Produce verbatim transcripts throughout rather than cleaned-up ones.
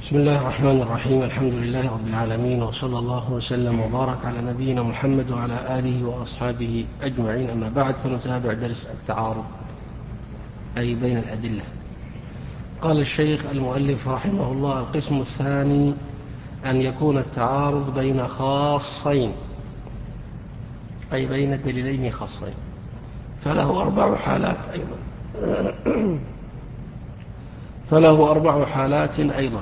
بسم الله الرحمن الرحيم. الحمد لله رب العالمين، وصلى الله وسلم وبارك على نبينا محمد وعلى آله وأصحابه أجمعين. أما بعد، فنتابع درس التعارض أي بين الأدلة. قال الشيخ المؤلف رحمه الله: القسم الثاني أن يكون التعارض بين خاصين، أي بين دليلين خاصين، فله أربع حالات أيضا فله أربع حالات أيضا.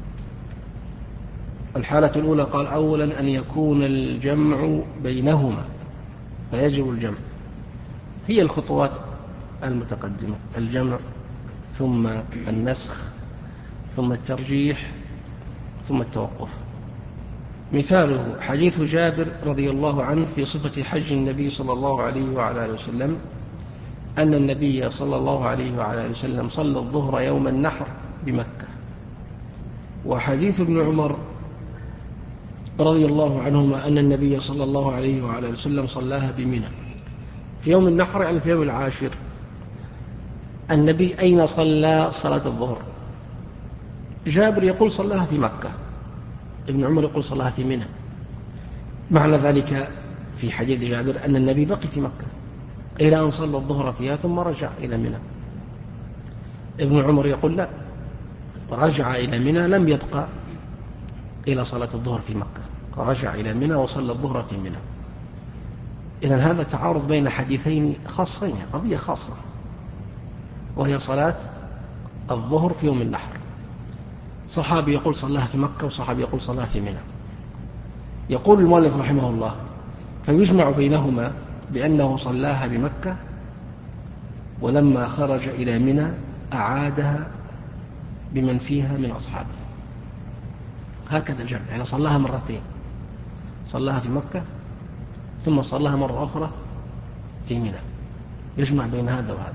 الحالة الأولى قال: أولا أن يكون الجمع بينهما، فيجب الجمع. هي الخطوات المتقدمة: الجمع، ثم النسخ، ثم الترجيح، ثم التوقف. مثاله حديث جابر رضي الله عنه في صفة حج النبي صلى الله عليه وعلى آله وسلم، أن النبي صلى الله عليه وعلى آله وسلم صلى الظهر يوم النحر بمكة. وحديث ابن عمر رضي الله عنهما أن النبي صلى الله عليه وعلى آله وسلم صلاها بمنى في يوم النحر، يعني في يوم العاشر. النبي أين صلى صلاة الظهر؟ جابر يقول صلاها في مكة، ابن عمر يقول صلاها في منى. معنى ذلك في حديث جابر أن النبي بقي في مكة إلى أن صلى الظهر فيها ثم رجع إلى منى. ابن عمر يقول لا، رجع إلى منى، لم يبقى إلى صلاة الظهر في مكة، رجع إلى منى وصلى الظهر في منى. إذن هذا تعارض بين حديثين خاصين، قضية خاصة، وهي صلاة الظهر في يوم النحر. صحابي يقول صلاها في مكة، وصحابي يقول صلاها في منى. يقول المؤلف رحمه الله: فيجمع بينهما بأنه صلاها بمكة، ولما خرج إلى منى أعادها بمن فيها من أصحابه. هكذا الجمع، يعني صلاها مرتين، صلاها في مكة ثم صلاها مرة أخرى في منى، يجمع بين هذا وهذا.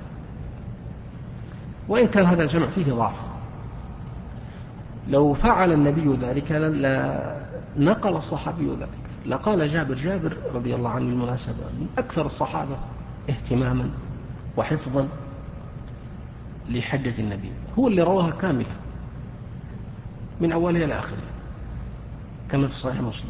وإن كان هذا الجمع فيه ضعف، لو فعل النبي ذلك لنقل الصحابي ذلك، لقال جابر جابر رضي الله عنه بالمناسبة من أكثر الصحابة اهتماما وحفظا لحجة النبي، هو اللي رواها كاملة من أولها إلى آخرها كما في صحيح مسلم.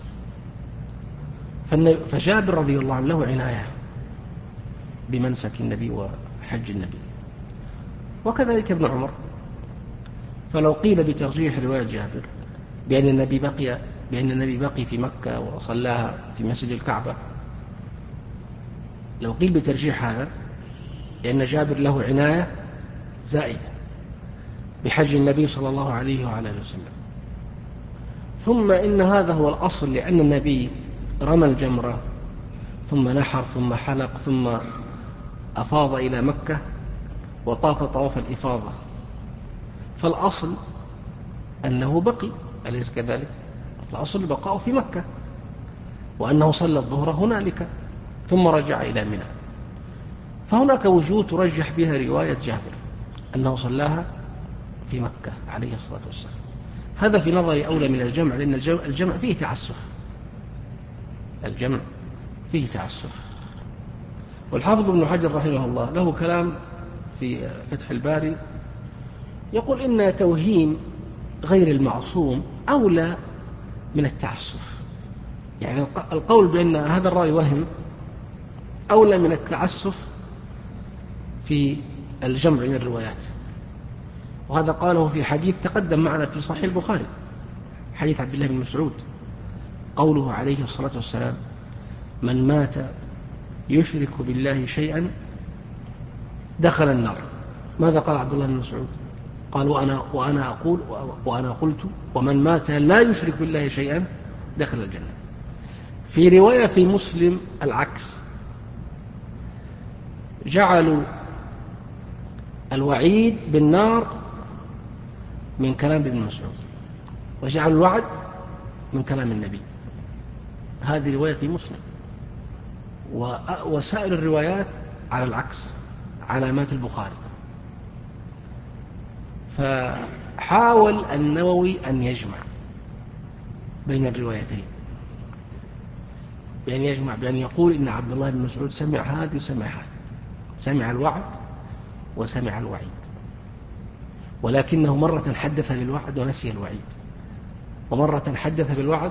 فجابر رضي الله عنه له عناية بمنسك النبي وحج النبي، وكذلك ابن عمر. فلو قيل بترجيح رواية جابر بأن النبي بقي بأن النبي بقي في مكة وصلاها في مسجد الكعبة، لو قيل بترجيح هذا لأن جابر له عناية زائدة بحج النبي صلى الله عليه وعلى آله وسلم. ثم إن هذا هو الأصل، لأن النبي رمى الجمرة ثم نحر ثم حلق ثم أفاض إلى مكة وطاف طواف الإفاضة، فالأصل أنه بقي، أليس كذلك؟ الأصل البقاء في مكة، وأنه صلى الظهر هنالك ثم رجع إلى منى. فهناك وجوه ترجح بها رواية جابر أنه صلاها في مكة عليه الصلاة والسلام. هذا في نظري أولى من الجمع، لأن الجمع فيه تعسف، الجمع فيه تعسف. والحافظ ابن حجر رحمه الله له كلام في فتح الباري، يقول إن توهيم غير المعصوم أولى من التعسف. يعني القول بأن هذا الرأي وهم أولى من التعسف في الجمع بين الروايات. وهذا قاله في حديث تقدم معنا في صحيح البخاري، حديث عبد الله بن مسعود، قوله عليه الصلاة والسلام: من مات يشرك بالله شيئا دخل النار. ماذا قال عبد الله بن مسعود؟ قال: وأنا, وأنا أقول وأنا قلت ومن مات لا يشرك بالله شيئا دخل الجنة. في رواية في مسلم العكس، جعلوا الوعيد بالنار من كلام ابن مسعود، وجعلوا الوعد من كلام النبي. هذه رواية في مسلم، وسائر الروايات على العكس، علامات البخاري. فحاول النووي أن يجمع بين الروايتين، بأن يجمع بأن يقول إن عبد الله بن مسعود سمع هذا وسمع هذا، سمع الوعد وسمع الوعيد، ولكنه مرة حدث بالوعد ونسي الوعيد، ومرة حدث بالوعد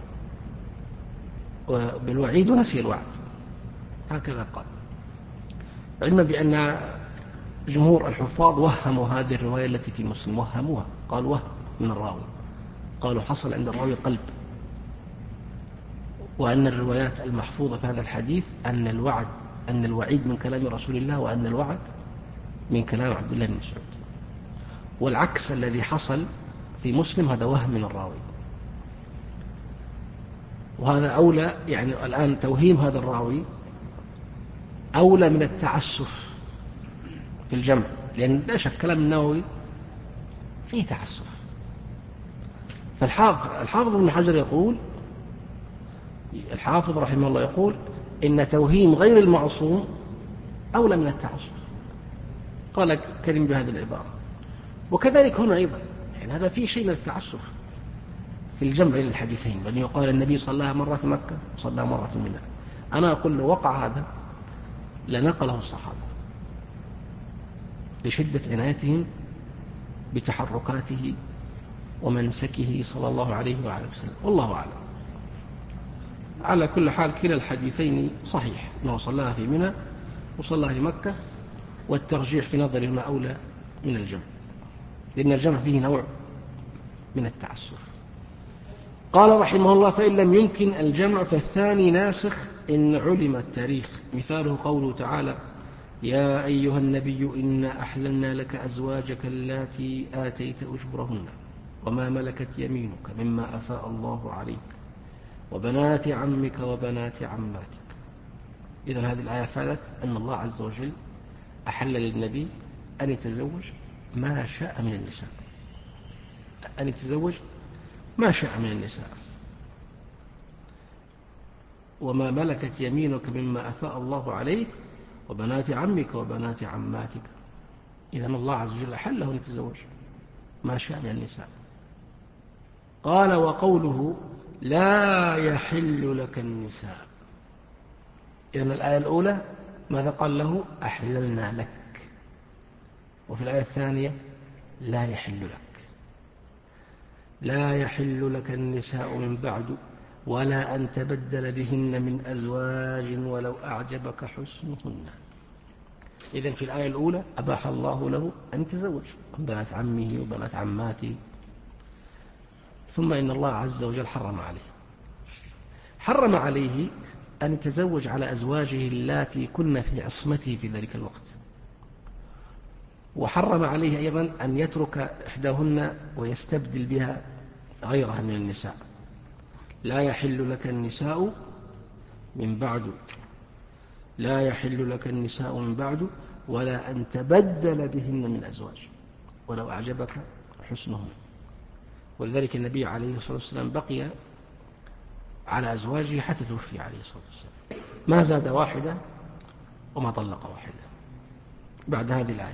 بالوعيد ونسي الوعد، هكذا قال. علما بأن جمهور الحفاظ وهموا هذه الرواية التي في مسلم، وهموها، قالوا وهم من الراوي، قالوا حصل عند الراوي قلب، وأن الروايات المحفوظة في هذا الحديث أن الوعد أن الوعيد من كلام رسول الله، وأن الوعد من كلام عبد الله بن مسعود. والعكس الذي حصل في مسلم هذا وهم من الراوي، وهذا أولى، يعني الآن توهيم هذا الراوي أولى من التعسف في الجمع، لأن لا شك كلام النووي فيه تعسف. فالحافظ الحافظ ابن حجر يقول، الحافظ رحمه الله يقول إن توهيم غير المعصوم أولى من التعسف، قال كريم بهذه العبارة. وكذلك هنا أيضا، يعني هذا فيه شيء من التعسف في الجمع بين الحديثين، بل يقال النبي صلى مرة في مكة وصلى مرة في منى. أنا أقول لو وقع هذا لنقله الصحابة لشدة عنايتهم بتحركاته ومنسكه صلى الله عليه وعلى وسلم، والله أعلم. على كل حال كلا الحديثين صحيح، أنه صلاها في منى وصلاها في مكة، والترجيح في نظري ما أولى من الجمع، لأن الجمع فيه نوع من التعسف. قال رحمه الله: فإن لم يمكن الجمع فالثاني ناسخ إن علم التاريخ. مثاله قوله تعالى: يا أيها النبي إنا أحللنا لك أزواجك اللاتي آتيت أجورهن وما ملكت يمينك مما أفاء الله عليك وبنات عمك وبنات عماتك. إذن هذه الآية فعلت أن الله عز وجل أحل للنبي أن يتزوج ما شاء من النساء، أن يتزوج ما شاء من النساء. وما ملكت يمينك مما أفاء الله عليك وبنات عمك وبنات عماتك. إذن الله عز وجل أحل له أن يتزوج ما شاء من النساء. قال: وقوله لا يحل لك النساء. إذن الآية الأولى ماذا قال له؟ أحللنا لك. وفي الآية الثانية لا يحل لك. لا يحل لك النساء من بعد ولا أن تبدل بهن من أزواج ولو أعجبك حسنهن. إذن في الآية الأولى أباح الله له أن يتزوج بنات عمه وبنات عماته، ثم إن الله عز وجل حرم عليه حرم عليه أن يتزوج على أزواجه اللاتي كن في عصمته في ذلك الوقت، وحرم عليه أيضا أن يترك إحداهن ويستبدل بها غيرها من النساء. لا يحل لك النساء من بعد لا يحل لك النساء من بعد ولا أن تبدل بهن من أزواج ولو أعجبك حسنهن. ولذلك النبي عليه الصلاة والسلام بقي على أزواجه حتى توفي عليه الصلاة والسلام، ما زاد واحدة وما طلق واحدة بعد هذه الآية.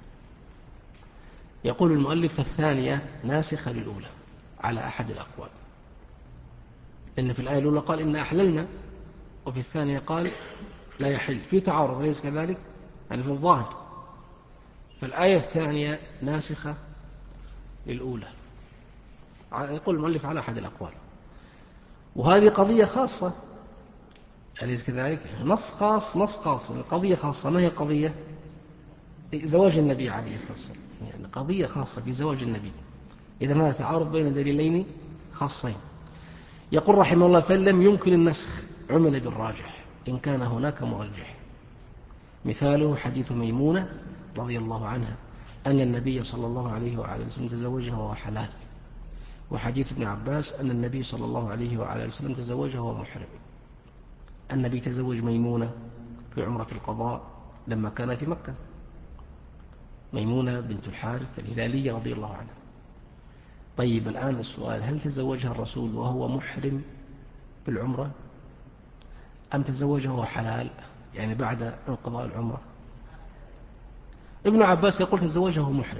يقول المؤلف: الثانية ناسخة للأولى على أحد الأقوال، لأن في الآية الأولى قال إن أحللنا، وفي الثانية قال لا يحل، في تعارض ليس كذلك؟ يعني في الظاهر. فالآية الثانية ناسخة للأولى، يقول المؤلف على أحد الأقوال. وهذه قضية خاصة أليس كذلك؟ نص خاص نص خاص قضية خاصة. ما هي قضية؟ زواج النبي عليه الصلاة والسلام، يعني قضية خاصة في زواج النبي. إذا ما تعارض بين دليلين خاصين. يقول رحمه الله: فإن لم يمكن النسخ عمل بالراجح إن كان هناك مرجح. مثاله حديث ميمونة رضي الله عنها أن النبي صلى الله عليه وعلى وسلم تزوجها وهو حلال، وحديث ابن عباس أن النبي صلى الله عليه وعلى وسلم تزوجها وهو محرم. النبي تزوج ميمونة في عمرة القضاء لما كان في مكة، ميمونة بنت الحارث الهلالية رضي الله عنها. طيب الآن السؤال: هل تزوجها الرسول وهو محرم بالعمرة أم تزوجها وهو حلال يعني بعد انقضاء العمرة؟ ابن عباس يقول تزوجها وهو محرم،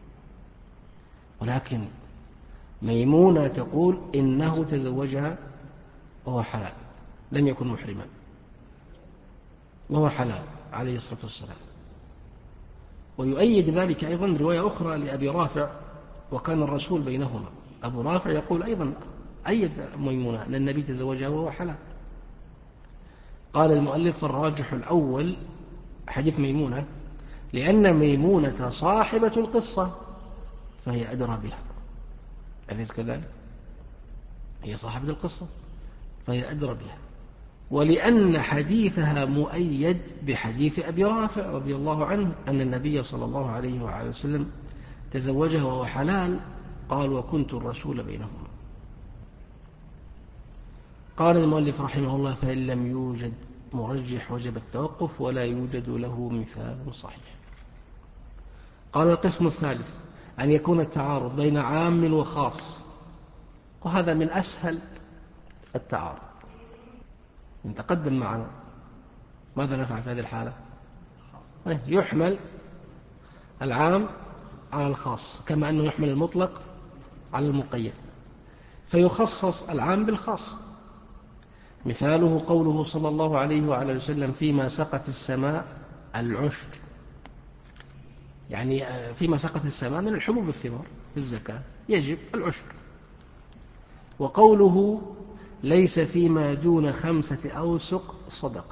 ولكن ميمونة تقول إنه تزوجها وهو حلال، لم يكن محرما وهو حلال عليه الصلاة والسلام. ويؤيد ذلك أيضا رواية أخرى لأبي رافع: وكان الرسول بينهما. أبو رافع يقول أيضا أيد ميمونة أن النبي تزوجها وهو حلال. قال المؤلف الراجح الأول حديث ميمونة، لأن ميمونة صاحبة القصة فهي أدرى بها. أليس كذلك؟ هي صاحبة القصة فهي أدرى بها، ولأن حديثها مؤيد بحديث أبي رافع رضي الله عنه أن النبي صلى الله عليه وآله وسلم تزوجها وهو حلال، قال وكنت الرسول بينهما. قال المؤلف رحمه الله فإن لم يوجد مرجح وجب التوقف ولا يوجد له مثال صحيح. قال القسم الثالث أن يكون التعارض بين عام وخاص، وهذا من أسهل التعارض. نتقدم معنا ماذا نفعل في هذه الحالة؟ يحمل العام على الخاص كما أنه يحمل المطلق على المقيد، فيخصص العام بالخاص. مثاله قوله صلى الله عليه وعلى وسلم فيما سقت السماء العشر، يعني فيما سقت السماء من الحبوب والثمار في الزكاة يجب العشر. وقوله ليس فيما دون خمسة أوسق صدقة،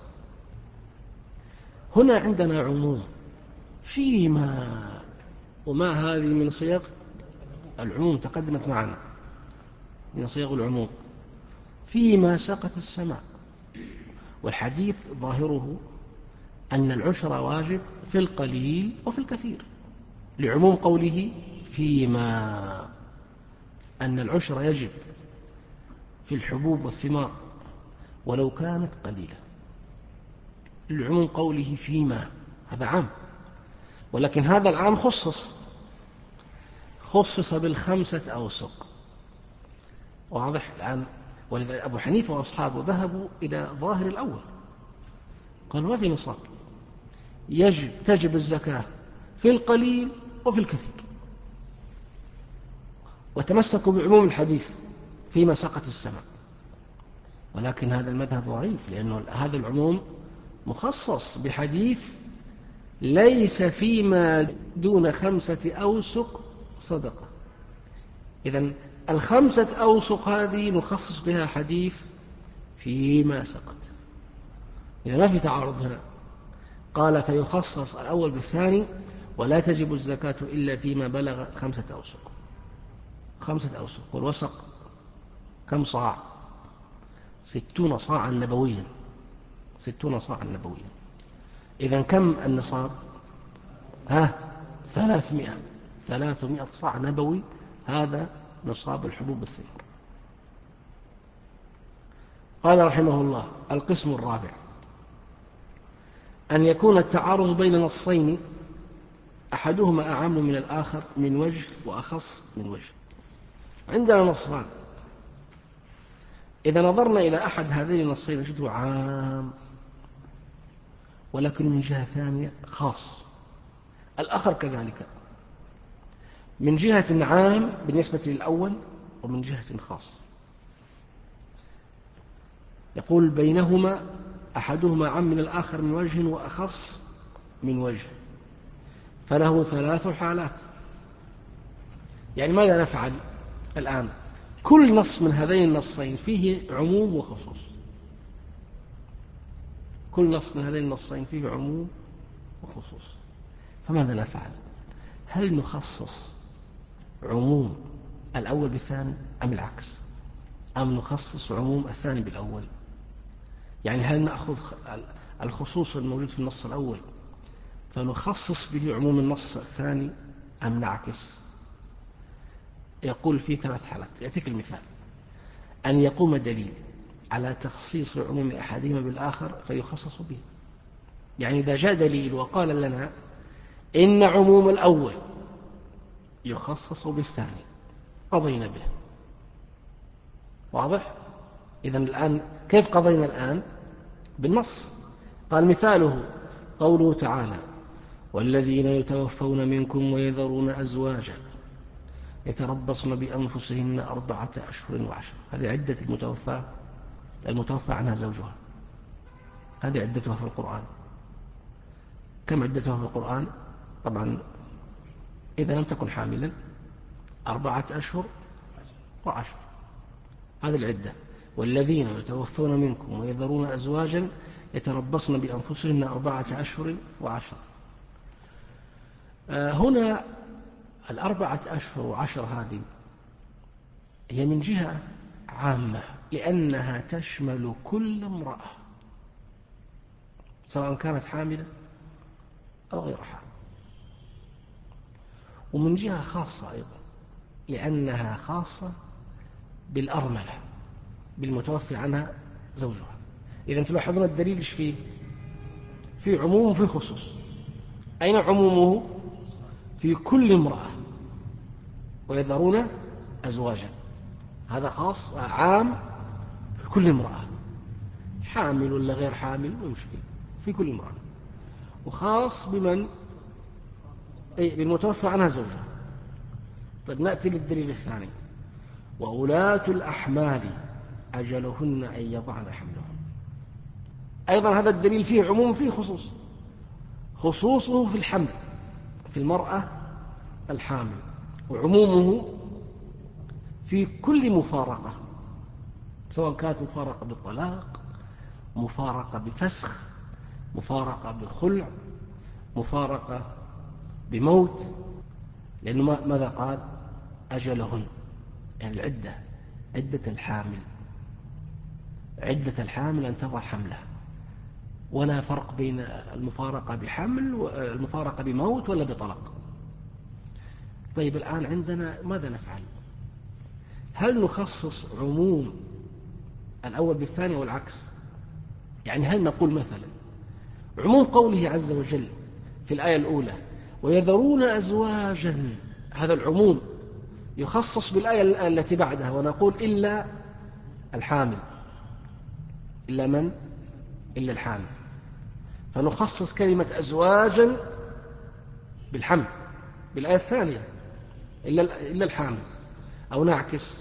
هنا عندنا عموم فيما، وما هذه من صيغ العموم تقدمت معنا، من صيغ العموم فيما سقت السماء، والحديث ظاهره أن العشر واجب في القليل وفي الكثير، لعموم قوله فيما، أن العشر يجب في الحبوب والثمار ولو كانت قليلة، لعموم قوله فيما، هذا عام، ولكن هذا العام خصص خصص بالخمسة أوسق. واضح الآن؟ ولذا أبو حنيفة وأصحابه ذهبوا إلى ظاهر الأول، قالوا ما في نصاب، يجب تجب الزكاة في القليل وفي الكثير، وتمسكوا بعموم الحديث فيما سقت السماء. ولكن هذا المذهب ضعيف، لأنه هذا العموم مخصص بحديث ليس فيما دون خمسة أوسق صدقة. إذن الخمسة أوسق هذه نخصص بها حديث فيما سقط، إذا ما في تعارض هنا. قال فيخصص الأول بالثاني ولا تجب الزكاة إلا فيما بلغ خمسة أوسق. خمسة أوسق، والوسق كم صاع؟ ستون صاعا نبويا، ستون صاعا نبويا. إذن كم النصاب؟ ها ثلاثمائة ثلاثمائة صاع نبوي، هذا نصاب الحبوب الثمار. قال رحمه الله القسم الرابع أن يكون التعارض بين نصين أحدهما أعم من الآخر من وجه وأخص من وجه. عندنا نصان، إذا نظرنا إلى أحد هذين النصين نجده عام، ولكن من جهة ثانية خاص، الآخر كذلك من جهة عام بالنسبة للأول ومن جهة خاص. يقول بينهما أحدهما عام من الآخر من وجه وأخص من وجه، فله ثلاث حالات. يعني ماذا نفعل الآن؟ كل نص من هذين النصين فيه عموم وخصوص، كل نص من هذين النصين فيه عموم وخصوص، فماذا نفعل؟ هل نخصص عموم الأول بالثاني أم العكس، أم نخصص عموم الثاني بالأول؟ يعني هل نأخذ الخصوص الموجود في النص الأول فنخصص به عموم النص الثاني أم نعكس؟ يقول في ثلاث حالات. يأتيك المثال: أن يقوم دليل على تخصيص عموم أحدهما بالآخر فيخصص به، يعني إذا جاء دليل وقال لنا إن عموم الأول يخصص بالثاني قضينا به. واضح؟ إذن الآن كيف قضينا الآن؟ بالنص. قال مثاله قوله تعالى والذين يتوفون منكم ويذرون أزواجا يتربصن بأنفسهن أربعة أشهر وعشر. هذه عدة المتوفى المتوفى عنها زوجها، هذه عدتها في القرآن. كم عدتها في القرآن؟ طبعا إذا لم تكن حاملا أربعة أشهر وعشر. هذه العدة. والذين يتوفون منكم ويذرون أزواجا يتربصن بأنفسهن أربعة أشهر وعشر. هنا الأربعة أشهر وعشر هذه هي من جهة عامة لأنها تشمل كل امرأة سواء كانت حاملة أو غير حامل، ومن جهة خاصة أيضا لأنها خاصة بالأرملة بالمتوفي عنها زوجها. إذا تلاحظون الدليل إيش فيه؟ في عموم وفي خصوص. أين عمومه؟ في كل امرأة ويذرون أزواجا، هذا خاص عام في كل امرأة، حامل ولا غير حامل مشكلة، في كل امرأة. وخاص بمن؟ أي بالمتوفى عنها زوجها. طيب نأتي للدليل الثاني: وأولاة الأحمال أجلهن أن يضعن حملهن. أيضا هذا الدليل فيه عموم فيه خصوص. خصوصه في الحمل في المرأة الحامل، وعمومه في كل مفارقة سواء كانت مفارقة بالطلاق، مفارقة بفسخ، مفارقة بخلع، مفارقة بموت. لأنه ماذا قال؟ أجلهن، يعني العدة، عدة الحامل، عدة الحامل أن تضع حملها، ولا فرق بين المفارقة بحمل والمفارقة بموت ولا بطلاق. طيب الآن عندنا ماذا نفعل؟ هل نخصص عموم الأول بالثاني والعكس؟ يعني هل نقول مثلا عموم قوله عز وجل في الآية الأولى ويذرون أزواجا، هذا العموم يخصص بالآية التي بعدها ونقول إلا الحامل، إلا من؟ إلا الحامل، فنخصص كلمة أزواجا بالحمل بالآية الثانية إلا الحامل، أو نعكس،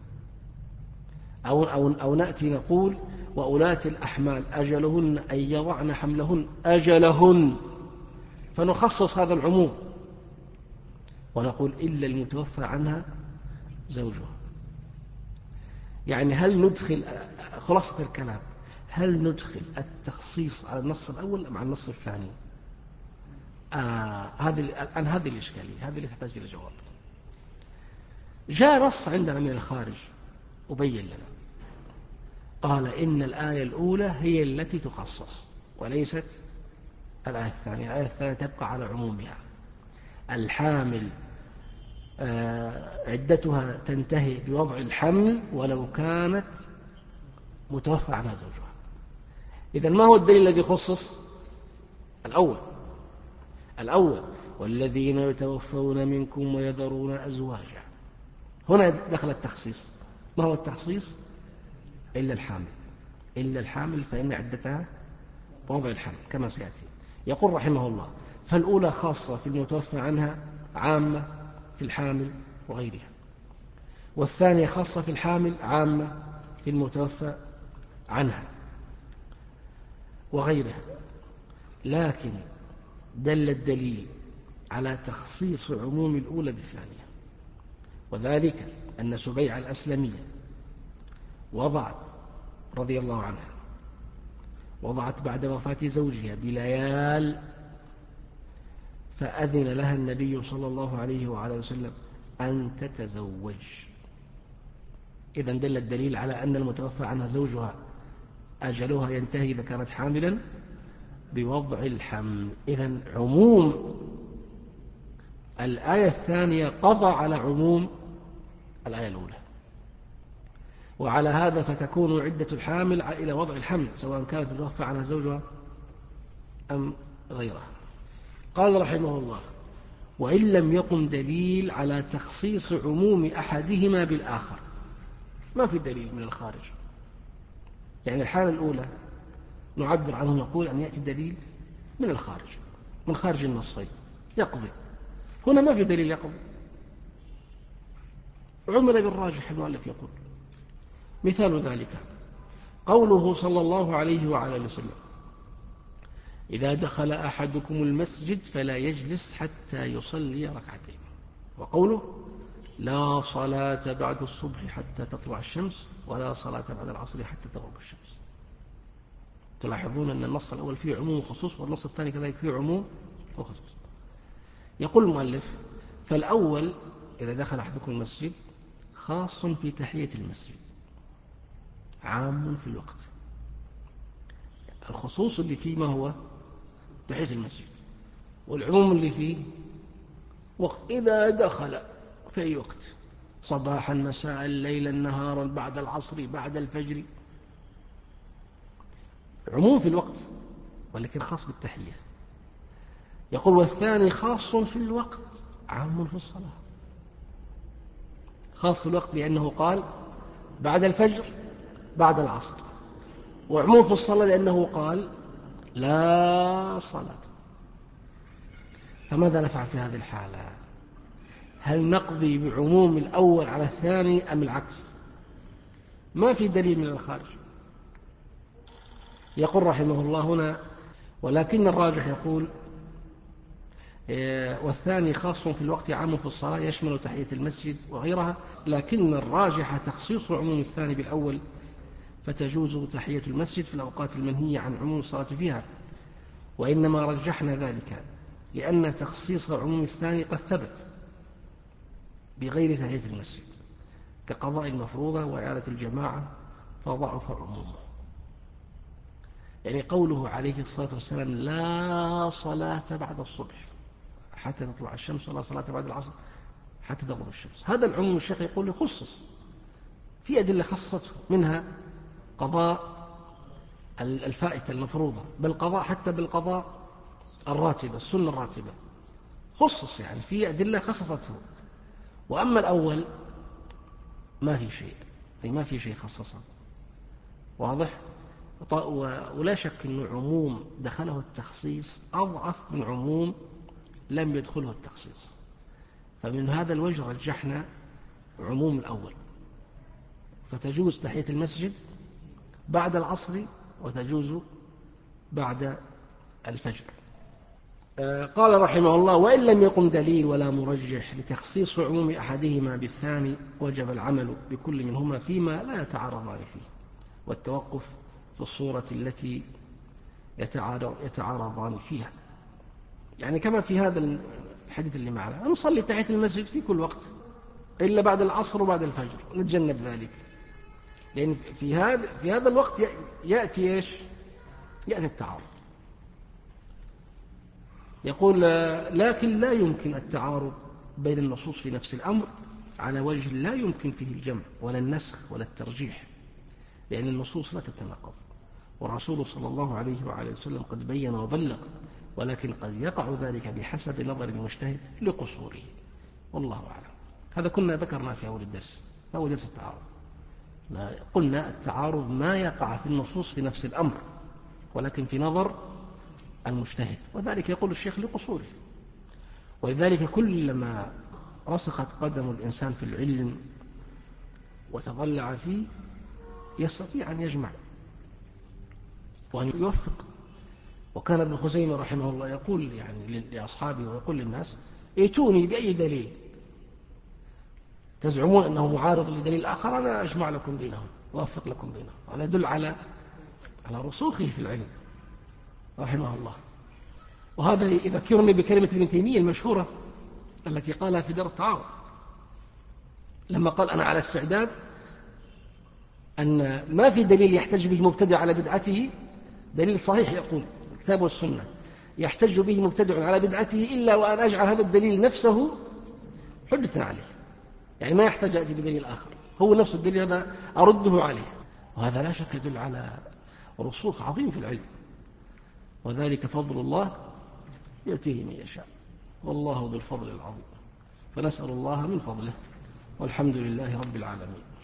أو, أو, أو نأتي نقول وأولاة الأحمال أجلهن أن يضعن حملهن أجلهن، فنخصص هذا العموم ونقول إلا المتوفى عنها زوجها. يعني هل ندخل، خلاصة الكلام، هل ندخل التخصيص على النص الأول أم على النص الثاني؟ آه هذه الآن هذه الإشكالية، هذه اللي تحتاج إلى جواب. جاء نص عندنا من الخارج وبين لنا، قال إن الآية الأولى هي التي تخصص وليست الآية الثانية. الآية الثانية تبقى على عمومها. الحامل آه عدتها تنتهي بوضع الحمل ولو كانت متوفى عنها زوجها. إذن ما هو الدليل الذي خصص؟ الأول الأول والذين يتوفون منكم ويذرون أزواجا. هنا دخل التخصيص. ما هو التخصيص؟ إلا الحامل، إلا الحامل فإن عدتها بوضع الحمل كما سيأتي. يقول رحمه الله: فالأولى خاصة في المتوفى عنها، عامة في الحامل وغيرها. والثانية خاصة في الحامل، عامة في المتوفى عنها وغيرها. لكن دل الدليل على تخصيص عموم الأولى بالثانية، وذلك أن سبيعة الأسلمية وضعت رضي الله عنها وضعت بعد وفاة زوجها بليال، فأذن لها النبي صلى الله عليه وعلى وسلم أن تتزوج. إذن دل الدليل على أن المتوفى عنها زوجها أجلها ينتهي إذا كانت حاملا بوضع الحمل. إذن عموم الآية الثانية قضى على عموم الآية الأولى، وعلى هذا فتكون عدة الحامل إلى وضع الحمل سواء كانت متوفى عنها زوجها أم غيرها. قال رحمه الله: وإن لم يقم دليل على تخصيص عموم أحدهما بالآخر. ما في دليل من الخارج، يعني الحالة الأولى نعبر عنه نقول أن يأتي دليل من الخارج، من خارج النصين يقضي. هنا ما في دليل يقضي، عمل بالراجح. المؤلف يقول: مثال ذلك قوله صلى الله عليه وعلى وسلم: إذا دخل أحدكم المسجد فلا يجلس حتى يصلي ركعتين. وقوله: لا صلاة بعد الصبح حتى تطلع الشمس ولا صلاة بعد العصر حتى تغرب الشمس. تلاحظون أن النص الأول فيه عموم وخصوص، والنص الثاني كذلك فيه عموم وخصوص. يقول المؤلف: فالأول إذا دخل أحدكم المسجد خاص في تحية المسجد عام في الوقت. الخصوص اللي فيه ما هو تحية المسجد، والعموم اللي فيه وقت إذا دخل في أي وقت، صباحا مساء ليلا نهارا بعد العصر بعد الفجر، عموم في الوقت ولكن خاص بالتحية. يقول: والثاني خاص في الوقت عام في الصلاة. خاص في الوقت لأنه قال بعد الفجر بعد العصر، وعموم في الصلاة لأنه قال لا صلاة. فماذا نفعل في هذه الحالة؟ هل نقضي بعموم الأول على الثاني أم العكس؟ ما في دليل من الخارج. يقول رحمه الله هنا: ولكن الراجح يقول والثاني خاص في الوقت عام في الصلاة يشمل تحية المسجد وغيرها، لكن الراجح تخصيص عموم الثاني بالأول، فتجوز تحية المسجد في الأوقات المنهية عن عموم الصلاة فيها. وإنما رجحنا ذلك لأن تخصيص عموم الثاني قد ثبت بغير تحية المسجد كقضاء المفروضة وإعادة الجماعة، فضعف عمومه. يعني قوله عليه الصلاة والسلام لا صلاة بعد الصبح حتى تطلع الشمس ولا صلاة بعد العصر حتى تغرب الشمس، هذا العموم الشيخ يقول يخصص في أدلة خصته، منها قضاء الفائتة المفروضة، بل قضاء حتى بالقضاء الراتبة السنة الراتبة خصص، يعني في أدلة خصصته. وأما الأول ما في شيء، أي ما في شيء خصصه، واضح؟ ولا شك أن عموم دخله التخصيص أضعف من عموم لم يدخله التخصيص. فمن هذا الوجه رجحنا عموم الأول، فتجوز تحية المسجد بعد العصر وتجوز بعد الفجر. قال رحمه الله: وإن لم يقم دليل ولا مرجح لتخصيص عموم أحدهما بالثاني وجب العمل بكل منهما فيما لا يتعارضان فيه، والتوقف في الصورة التي يتعارضان فيها. يعني كما في هذا الحديث اللي معنا، نصلي تحية المسجد في كل وقت إلا بعد العصر وبعد الفجر، نتجنب ذلك، لأن في هذا في هذا الوقت يأتي إيش؟ يأتي التعارض. يقول: لكن لا يمكن التعارض بين النصوص في نفس الأمر على وجه لا يمكن فيه الجمع ولا النسخ ولا الترجيح، لأن النصوص لا تتناقض، والرسول صلى الله عليه وعلى وسلم قد بين وبلغ، ولكن قد يقع ذلك بحسب نظر المجتهد لقصوره، والله أعلم. هذا كنا ذكرنا في أول الدرس، في أول درس التعارض قلنا التعارض ما يقع في النصوص في نفس الأمر، ولكن في نظر المجتهد، وذلك يقول الشيخ لقصوره. ولذلك كلما رسخت قدم الإنسان في العلم وتضلع فيه يستطيع أن يجمع وأن يوفق. وكان ابن خزيمة رحمه الله يقول يعني لأصحابه ويقول للناس: ائتوني بأي دليل تزعمون أنه معارض لدليل آخر، أنا أجمع لكم بينهم وأوفق لكم بينهم. هذا يدل على على رسوخه في العلم رحمه الله. وهذا يذكرني بكلمة ابن تيمية المشهورة التي قالها في دار التعارض، لما قال: أنا على استعداد أن ما في دليل يحتج به مبتدع على بدعته، دليل صحيح يقول الكتاب والسنة يحتج به مبتدع على بدعته إلا وأن أجعل هذا الدليل نفسه حجة عليه، يعني ما يحتاج أتي بدليل آخر، هو نفس الدليل هذا أرده عليه. وهذا لا شك يدل على رسوخ عظيم في العلم، وذلك فضل الله يأتيه من يشاء، والله ذو الفضل العظيم. فنسأل الله من فضله، والحمد لله رب العالمين.